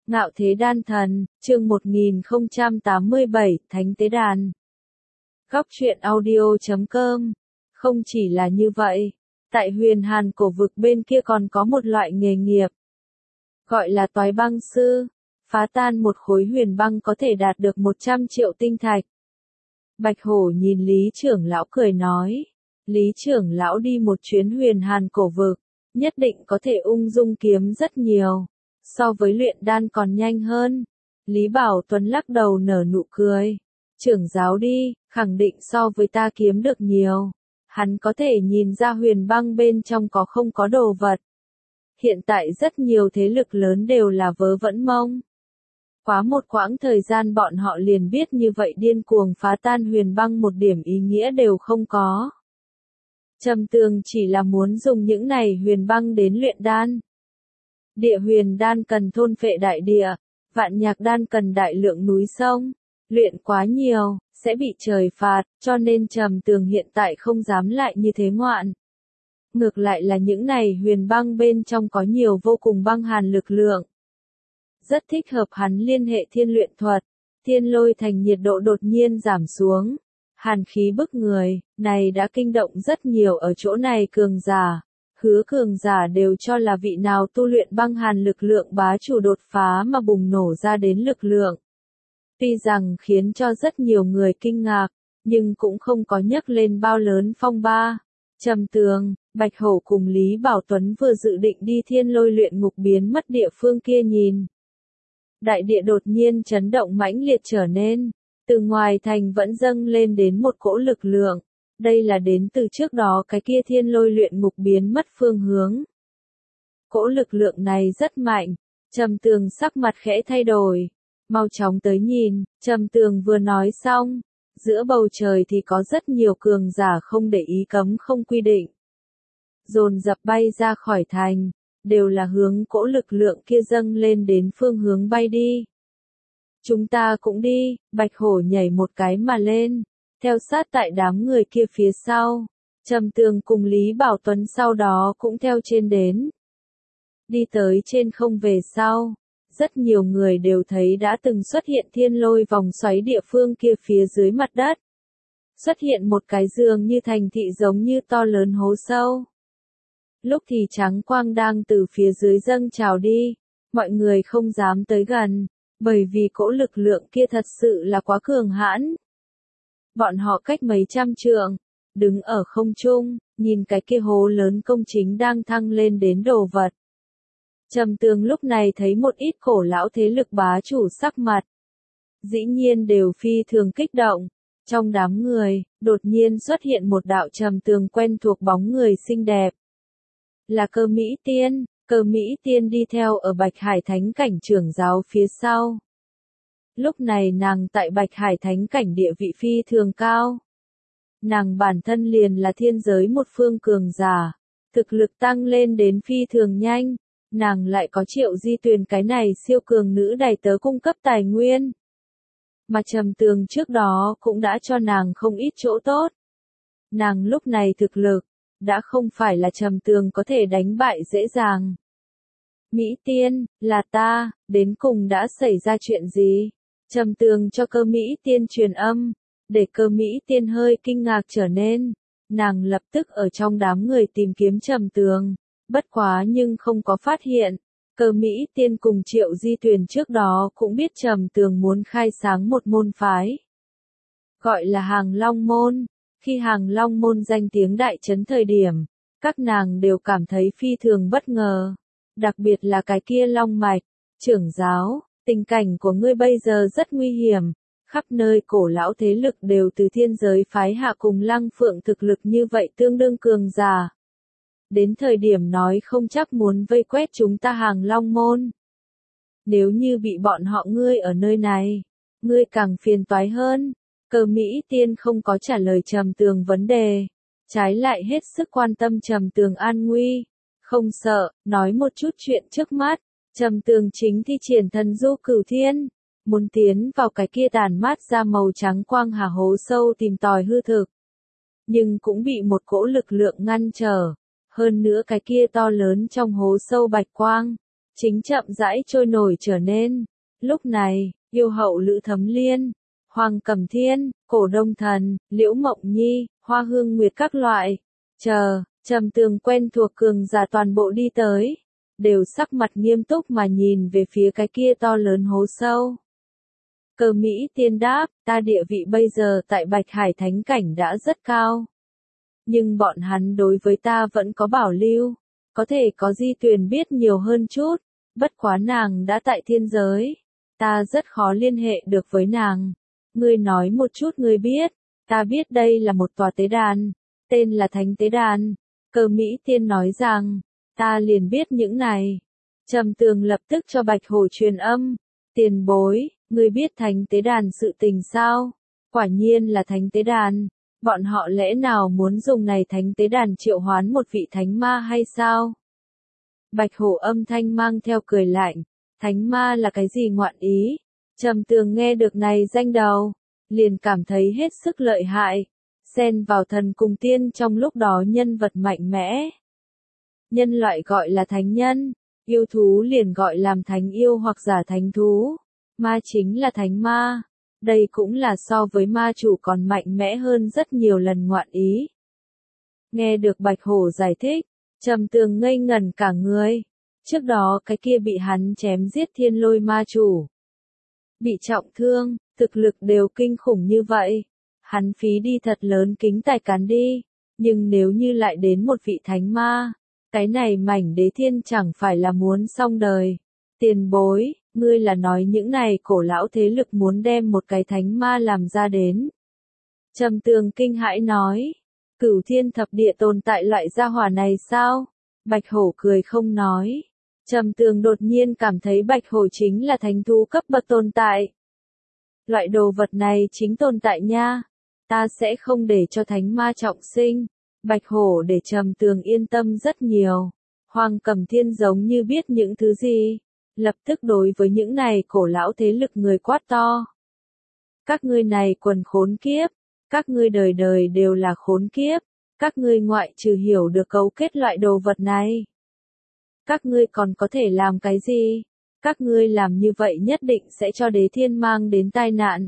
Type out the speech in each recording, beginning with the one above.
Ngạo Thế Đan Thần, chương 1087, Thánh Tế Đàn. Góc truyện audio.com. Không chỉ là như vậy, tại Huyền Hàn cổ vực bên kia còn có một loại nghề nghiệp, gọi là toái băng sư. Phá tan một khối huyền băng có thể đạt được 100 triệu tinh thạch. Bạch Hổ nhìn Lý trưởng lão cười nói, Lý trưởng lão đi một chuyến Huyền Hàn cổ vực, nhất định có thể ung dung kiếm rất nhiều, so với luyện đan còn nhanh hơn. Lý Bảo Tuấn lắc đầu nở nụ cười, trưởng giáo đi, khẳng định so với ta kiếm được nhiều. Hắn có thể nhìn ra huyền băng bên trong có không có đồ vật. Hiện tại rất nhiều thế lực lớn đều là vớ vẩn mông. Quá một quãng thời gian bọn họ liền biết như vậy điên cuồng phá tan huyền băng một điểm ý nghĩa đều không có. Trầm Tường chỉ là muốn dùng những này huyền băng đến luyện đan. Địa huyền đan cần thôn phệ đại địa, vạn nhạc đan cần đại lượng núi sông, luyện quá nhiều, sẽ bị trời phạt, cho nên Trầm Tường hiện tại không dám lại như thế ngoạn. Ngược lại là những này huyền băng bên trong có nhiều vô cùng băng hàn lực lượng. Rất thích hợp hắn liên hệ thiên luyện thuật, thiên lôi thành nhiệt độ đột nhiên giảm xuống. Hàn khí bức người, này đã kinh động rất nhiều ở chỗ này cường giả. Hứa cường giả đều cho là vị nào tu luyện băng hàn lực lượng bá chủ đột phá mà bùng nổ ra đến lực lượng. Tuy rằng khiến cho rất nhiều người kinh ngạc, nhưng cũng không có nhấc lên bao lớn phong ba. Trầm Tường, Bạch Hổ cùng Lý Bảo Tuấn vừa dự định đi thiên lôi luyện ngục biến mất địa phương kia nhìn. Đại địa đột nhiên chấn động mãnh liệt trở nên, từ ngoài thành vẫn dâng lên đến một cỗ lực lượng. Đây là đến từ trước đó cái kia thiên lôi luyện ngục biến mất phương hướng. Cỗ lực lượng này rất mạnh, Trầm Tường sắc mặt khẽ thay đổi. Mau chóng tới nhìn, Trầm Tường vừa nói xong, giữa bầu trời thì có rất nhiều cường giả không để ý cấm không quy định. Dồn dập bay ra khỏi thành, đều là hướng cỗ lực lượng kia dâng lên đến phương hướng bay đi. Chúng ta cũng đi, Bạch Hổ nhảy một cái mà lên, theo sát tại đám người kia phía sau. Trầm Tường cùng Lý Bảo Tuấn sau đó cũng theo trên đến. Đi tới trên không về sau, rất nhiều người đều thấy đã từng xuất hiện thiên lôi vòng xoáy địa phương kia phía dưới mặt đất. Xuất hiện một cái giường như thành thị giống như to lớn hố sâu. Lúc thì trắng quang đang từ phía dưới dâng trào đi, mọi người không dám tới gần, bởi vì cỗ lực lượng kia thật sự là quá cường hãn. Bọn họ cách mấy trăm trượng, đứng ở không trung, nhìn cái kia hố lớn công chính đang thăng lên đến đồ vật. Trầm Tường lúc này thấy một ít cổ lão thế lực bá chủ sắc mặt. Dĩ nhiên đều phi thường kích động. Trong đám người, đột nhiên xuất hiện một đạo Trầm Tường quen thuộc bóng người xinh đẹp. Là Cơ Mỹ Tiên, Cơ Mỹ Tiên đi theo ở Bạch Hải Thánh Cảnh trưởng giáo phía sau. Lúc này nàng tại Bạch Hải Thánh Cảnh địa vị phi thường cao. Nàng bản thân liền là thiên giới một phương cường giả, thực lực tăng lên đến phi thường nhanh, nàng lại có Triệu Di Tuyền cái này siêu cường nữ đầy tớ cung cấp tài nguyên. Mà Trầm Tường trước đó cũng đã cho nàng không ít chỗ tốt. Nàng lúc này thực lực, đã không phải là Trầm Tường có thể đánh bại dễ dàng. Mỹ Tiên, là ta, đến cùng đã xảy ra chuyện gì? Trầm Tường cho Cơ Mỹ Tiên truyền âm, để Cơ Mỹ Tiên hơi kinh ngạc trở nên. Nàng lập tức ở trong đám người tìm kiếm Trầm Tường, bất quá nhưng không có phát hiện. Cơ Mỹ Tiên cùng Triệu Di Tuyền trước đó cũng biết Trầm Tường muốn khai sáng một môn phái. Gọi là Hàng Long Môn. Khi Hàng Long Môn danh tiếng đại chấn thời điểm, các nàng đều cảm thấy phi thường bất ngờ. Đặc biệt là cái kia Long Mạch, trưởng giáo, tình cảnh của ngươi bây giờ rất nguy hiểm. Khắp nơi cổ lão thế lực đều từ thiên giới phái hạ cùng Lăng Phượng thực lực như vậy tương đương cường giả. Đến thời điểm nói không chắc muốn vây quét chúng ta Hàng Long Môn. Nếu như bị bọn họ ngươi ở nơi này, ngươi càng phiền toái hơn. Cơ Mỹ Tiên không có trả lời Trầm Tường vấn đề, trái lại hết sức quan tâm Trầm Tường an nguy. Không sợ, nói một chút chuyện trước mắt. Trầm Tường chính thi triển thần du cửu thiên, muốn tiến vào cái kia tàn mát ra màu trắng quang hà hố sâu tìm tòi hư thực. Nhưng cũng bị một cỗ lực lượng ngăn trở. Hơn nữa cái kia to lớn trong hố sâu bạch quang, chính chậm rãi trôi nổi trở nên. Lúc này, yêu hậu Lữ Thấm Liên, Hoàng Cẩm Thiên, Cổ Đông Thần, Liễu Mộng Nhi, Hoa Hương Nguyệt các loại, Trầm Tường quen thuộc cường giả toàn bộ đi tới, đều sắc mặt nghiêm túc mà nhìn về phía cái kia to lớn hố sâu. Cơ Mỹ Tiên đáp, ta địa vị bây giờ tại Bạch Hải Thánh Cảnh đã rất cao. Nhưng bọn hắn đối với ta vẫn có bảo lưu, có thể có Di Tuyền biết nhiều hơn chút, bất quá nàng đã tại thiên giới, ta rất khó liên hệ được với nàng. Ngươi nói một chút ngươi biết, ta biết đây là một tòa tế đàn, tên là Thánh Tế Đàn. Cơ Mỹ Tiên nói rằng, ta liền biết những này. Trầm Tường lập tức cho Bạch Hổ truyền âm, tiền bối, ngươi biết Thánh Tế Đàn sự tình sao? Quả nhiên là Thánh Tế Đàn, bọn họ lẽ nào muốn dùng này Thánh Tế Đàn triệu hoán một vị thánh ma hay sao? Bạch Hổ âm thanh mang theo cười lạnh, thánh ma là cái gì ngoạn ý? Trầm Tường nghe được này danh đầu, liền cảm thấy hết sức lợi hại, xen vào thần cùng tiên trong lúc đó nhân vật mạnh mẽ. Nhân loại gọi là thánh nhân, yêu thú liền gọi làm thánh yêu hoặc giả thánh thú, ma chính là thánh ma. Đây cũng là so với ma chủ còn mạnh mẽ hơn rất nhiều lần ngoạn ý. Nghe được Bạch Hổ giải thích, Trầm Tường ngây ngẩn cả người. Trước đó cái kia bị hắn chém giết thiên lôi ma chủ, bị trọng thương, thực lực đều kinh khủng như vậy. Hắn phí đi thật lớn kính tài cán đi, nhưng nếu như lại đến một vị thánh ma, cái này mảnh đế thiên chẳng phải là muốn xong đời. Tiền bối, ngươi là nói những này cổ lão thế lực muốn đem một cái thánh ma làm ra đến. Trầm Tường kinh hãi nói, Cửu Thiên Thập Địa tồn tại loại gia hỏa này sao? Bạch Hổ cười không nói. Trầm Tường đột nhiên cảm thấy Bạch Hổ chính là thánh thú cấp bậc tồn tại. Loại đồ vật này chính tồn tại nha. Ta sẽ không để cho thánh ma trọng sinh. Bạch Hổ để Trầm Tường yên tâm rất nhiều. Hoàng Cẩm Thiên giống như biết những thứ gì, lập tức đối với những này cổ lão thế lực người quát to. Các ngươi này quần khốn kiếp, các ngươi đời đời đều là khốn kiếp, các ngươi ngoại trừ hiểu được cấu kết loại đồ vật này. Các ngươi còn có thể làm cái gì? Các ngươi làm như vậy nhất định sẽ cho đế thiên mang đến tai nạn.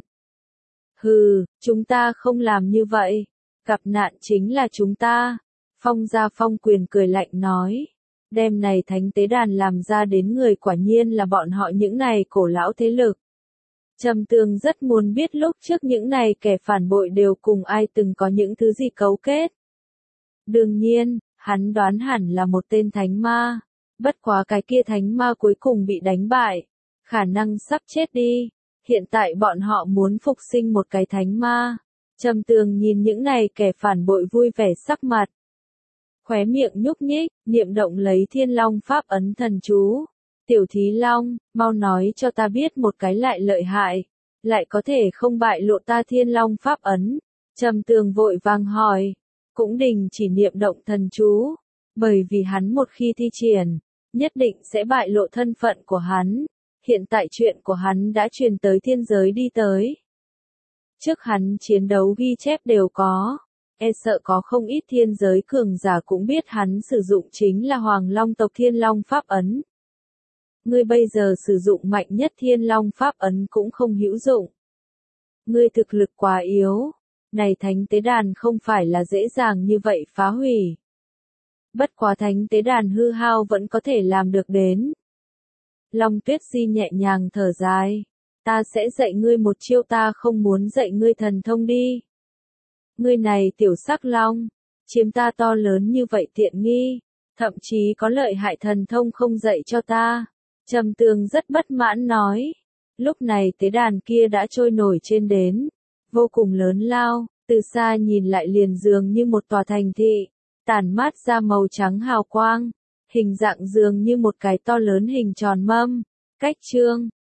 Hừ, chúng ta không làm như vậy. Gặp nạn chính là chúng ta. Phong Gia Phong Quyền cười lạnh nói. Đem này thánh tế đàn làm ra đến người quả nhiên là bọn họ những này cổ lão thế lực. Trầm Tường rất muốn biết lúc trước những này kẻ phản bội đều cùng ai từng có những thứ gì cấu kết. Đương nhiên, hắn đoán hẳn là một tên thánh ma. Bất quá cái kia thánh ma cuối cùng bị đánh bại, khả năng sắp chết đi. Hiện tại bọn họ muốn phục sinh một cái thánh ma. Trầm Tường nhìn những này kẻ phản bội vui vẻ sắc mặt. Khóe miệng nhúc nhích, niệm động lấy Thiên Long Pháp ấn thần chú. Tiểu Thí Long, mau nói cho ta biết một cái lại lợi hại, lại có thể không bại lộ ta Thiên Long Pháp ấn. Trầm Tường vội vàng hỏi, cũng đình chỉ niệm động thần chú, bởi vì hắn một khi thi triển, nhất định sẽ bại lộ thân phận của hắn. Hiện tại chuyện của hắn đã truyền tới thiên giới đi tới. Trước hắn chiến đấu ghi chép đều có, sợ có không ít thiên giới cường giả cũng biết hắn sử dụng chính là Hoàng Long tộc Thiên Long Pháp ấn. Ngươi bây giờ sử dụng mạnh nhất Thiên Long Pháp ấn cũng không hữu dụng. Ngươi thực lực quá yếu, này thánh tế đàn không phải là dễ dàng như vậy phá hủy. Bất quá thánh tế đàn hư hao vẫn có thể làm được đến. Long Tuyết Di nhẹ nhàng thở dài. Ta sẽ dạy ngươi một chiêu ta không muốn dạy ngươi thần thông đi. Ngươi này tiểu sắc long, chiếm ta to lớn như vậy tiện nghi, thậm chí có lợi hại thần thông không dạy cho ta. Trầm Tường rất bất mãn nói. Lúc này tế đàn kia đã trôi nổi trên đến, vô cùng lớn lao, từ xa nhìn lại liền dường như một tòa thành thị, tản mát ra màu trắng hào quang, hình dạng dường như một cái to lớn hình tròn mâm, cách trương,